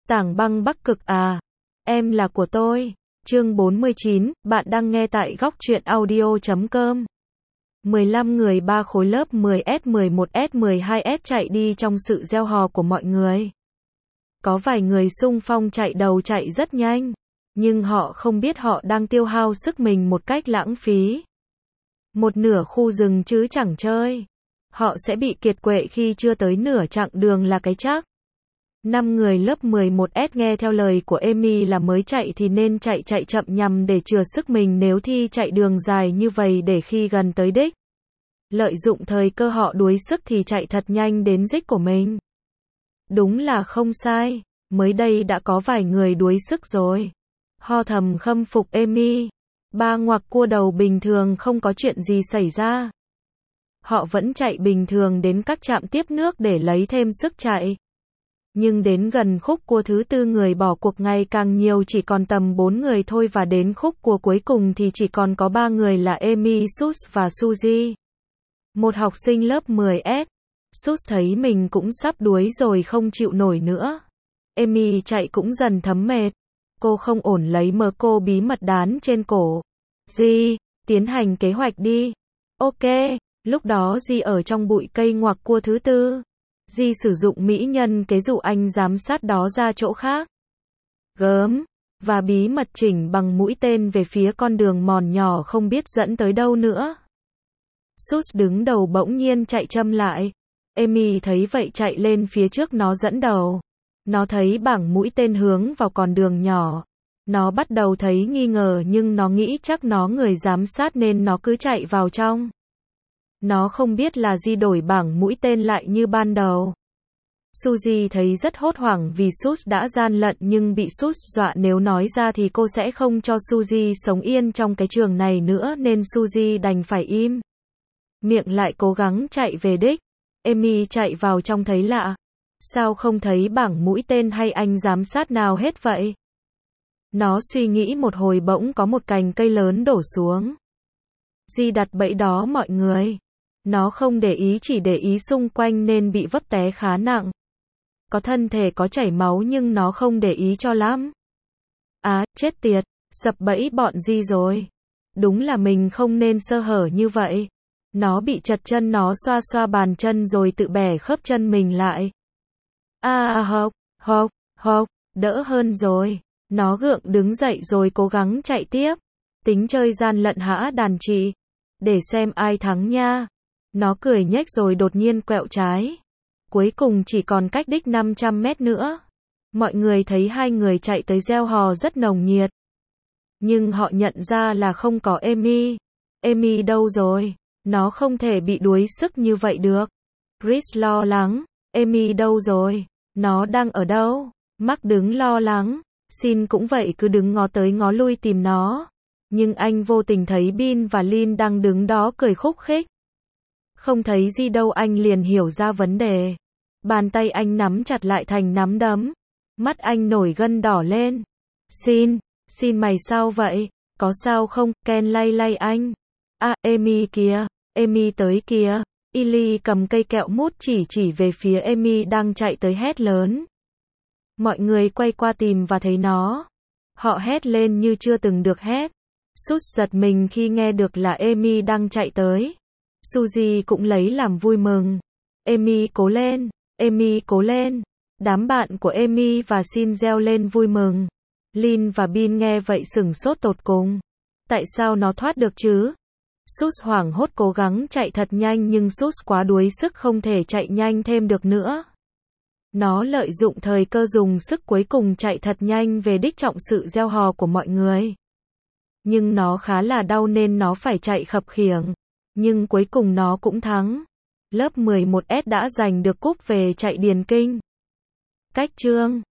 Tảng băng Bắc Cực à, em là của tôi. Chương 49, bạn đang nghe tại góc truyện audio.com. 15 người 3 khối lớp 10S, 11S, 12S chạy đi trong sự reo hò của mọi người. Có vài người xung phong chạy đầu chạy rất nhanh, nhưng họ không biết họ đang tiêu hao sức mình một cách lãng phí. Một nửa khu rừng chứ chẳng chơi. Họ sẽ bị kiệt quệ khi chưa tới nửa chặng đường là cái chắc. 5 người lớp 11S nghe theo lời của Amy là mới chạy thì nên chạy chậm nhằm để chừa sức mình nếu thi chạy đường dài như vậy để khi gần tới đích. Lợi dụng thời cơ họ đuối sức thì chạy thật nhanh đến đích của mình. Đúng là không sai, mới đây đã có vài người đuối sức rồi. Ho thầm khâm phục Amy. Ba ngoặc cua đầu bình thường không có chuyện gì xảy ra. Họ vẫn chạy bình thường đến các trạm tiếp nước để lấy thêm sức chạy. Nhưng đến gần khúc cua thứ tư người bỏ cuộc ngày càng nhiều, chỉ còn tầm 4 người thôi, và đến khúc cua cuối cùng thì chỉ còn có 3 người là Amy, Sus và Suzy. Một học sinh lớp 10S. Sus thấy mình cũng sắp đuối rồi không chịu nổi nữa. Amy chạy cũng dần thấm mệt. Cô không ổn lấy mờ cô bí mật đán trên cổ. Di, tiến hành kế hoạch đi. Ok, lúc đó Di ở trong bụi cây ngoặc cua thứ tư. Di sử dụng mỹ nhân kế dụ anh giám sát đó ra chỗ khác. Gớm, và bí mật chỉnh bằng mũi tên về phía con đường mòn nhỏ không biết dẫn tới đâu nữa. Sus đứng đầu bỗng nhiên chạy chậm lại. Amy thấy vậy chạy lên phía trước nó dẫn đầu. Nó thấy bảng mũi tên hướng vào con đường nhỏ. Nó bắt đầu thấy nghi ngờ nhưng nó nghĩ chắc nó người giám sát nên nó cứ chạy vào trong. Nó không biết là Di đổi bảng mũi tên lại như ban đầu. Suzy thấy rất hốt hoảng vì Sus đã gian lận nhưng bị Sus dọa nếu nói ra thì cô sẽ không cho Suzy sống yên trong cái trường này nữa nên Suzy đành phải im. Miệng lại cố gắng chạy về đích. Amy chạy vào trong thấy lạ. Sao không thấy bảng mũi tên hay anh giám sát nào hết vậy? Nó suy nghĩ một hồi bỗng có một cành cây lớn đổ xuống. Di đặt bẫy đó mọi người. Nó không để ý, chỉ để ý xung quanh nên bị vấp té khá nặng. Có thân thể có chảy máu nhưng nó không để ý cho lắm. Á, chết tiệt, sập bẫy bọn Di rồi. Đúng là mình không nên sơ hở như vậy. Nó bị trật chân, nó xoa xoa bàn chân rồi tự bẻ khớp chân mình lại. Hộc, đỡ hơn rồi. Nó gượng đứng dậy rồi cố gắng chạy tiếp. Tính chơi gian lận hả đàn chị? Để xem ai thắng nha. Nó cười nhếch rồi đột nhiên quẹo trái. Cuối cùng chỉ còn cách đích 500 mét nữa. Mọi người thấy hai người chạy tới reo hò rất nồng nhiệt. Nhưng họ nhận ra là không có Amy. Amy đâu rồi? Nó không thể bị đuối sức như vậy được. Chris lo lắng. Amy đâu rồi? Nó đang ở đâu? Mark đứng lo lắng. Sin cũng vậy, cứ đứng ngó tới ngó lui tìm nó. Nhưng anh vô tình thấy Bin và Lin đang đứng đó cười khúc khích. Không thấy gì đâu, anh liền hiểu ra vấn đề. Bàn tay anh nắm chặt lại thành nắm đấm. Mắt anh nổi gân đỏ lên. Sin mày sao vậy? Có sao không? Ken lay lay anh. Amy kìa. Amy tới kìa. Illy cầm cây kẹo mút chỉ về phía Amy đang chạy tới hét lớn. Mọi người quay qua tìm và thấy nó. Họ hét lên như chưa từng được hét. Sus giật mình khi nghe được là Amy đang chạy tới. Suzy cũng lấy làm vui mừng. Amy cố lên, Amy cố lên. Đám bạn của Amy và Sin reo lên vui mừng. Lin và Bin nghe vậy sửng sốt tột cùng. Tại sao nó thoát được chứ? Sus hoảng hốt cố gắng chạy thật nhanh nhưng Sus quá đuối sức không thể chạy nhanh thêm được nữa. Nó lợi dụng thời cơ dùng sức cuối cùng chạy thật nhanh về đích trọng sự reo hò của mọi người. Nhưng nó khá là đau nên nó phải chạy khập khiễng. Nhưng cuối cùng nó cũng thắng. Lớp 11S đã giành được cúp về chạy điền kinh. Cách chương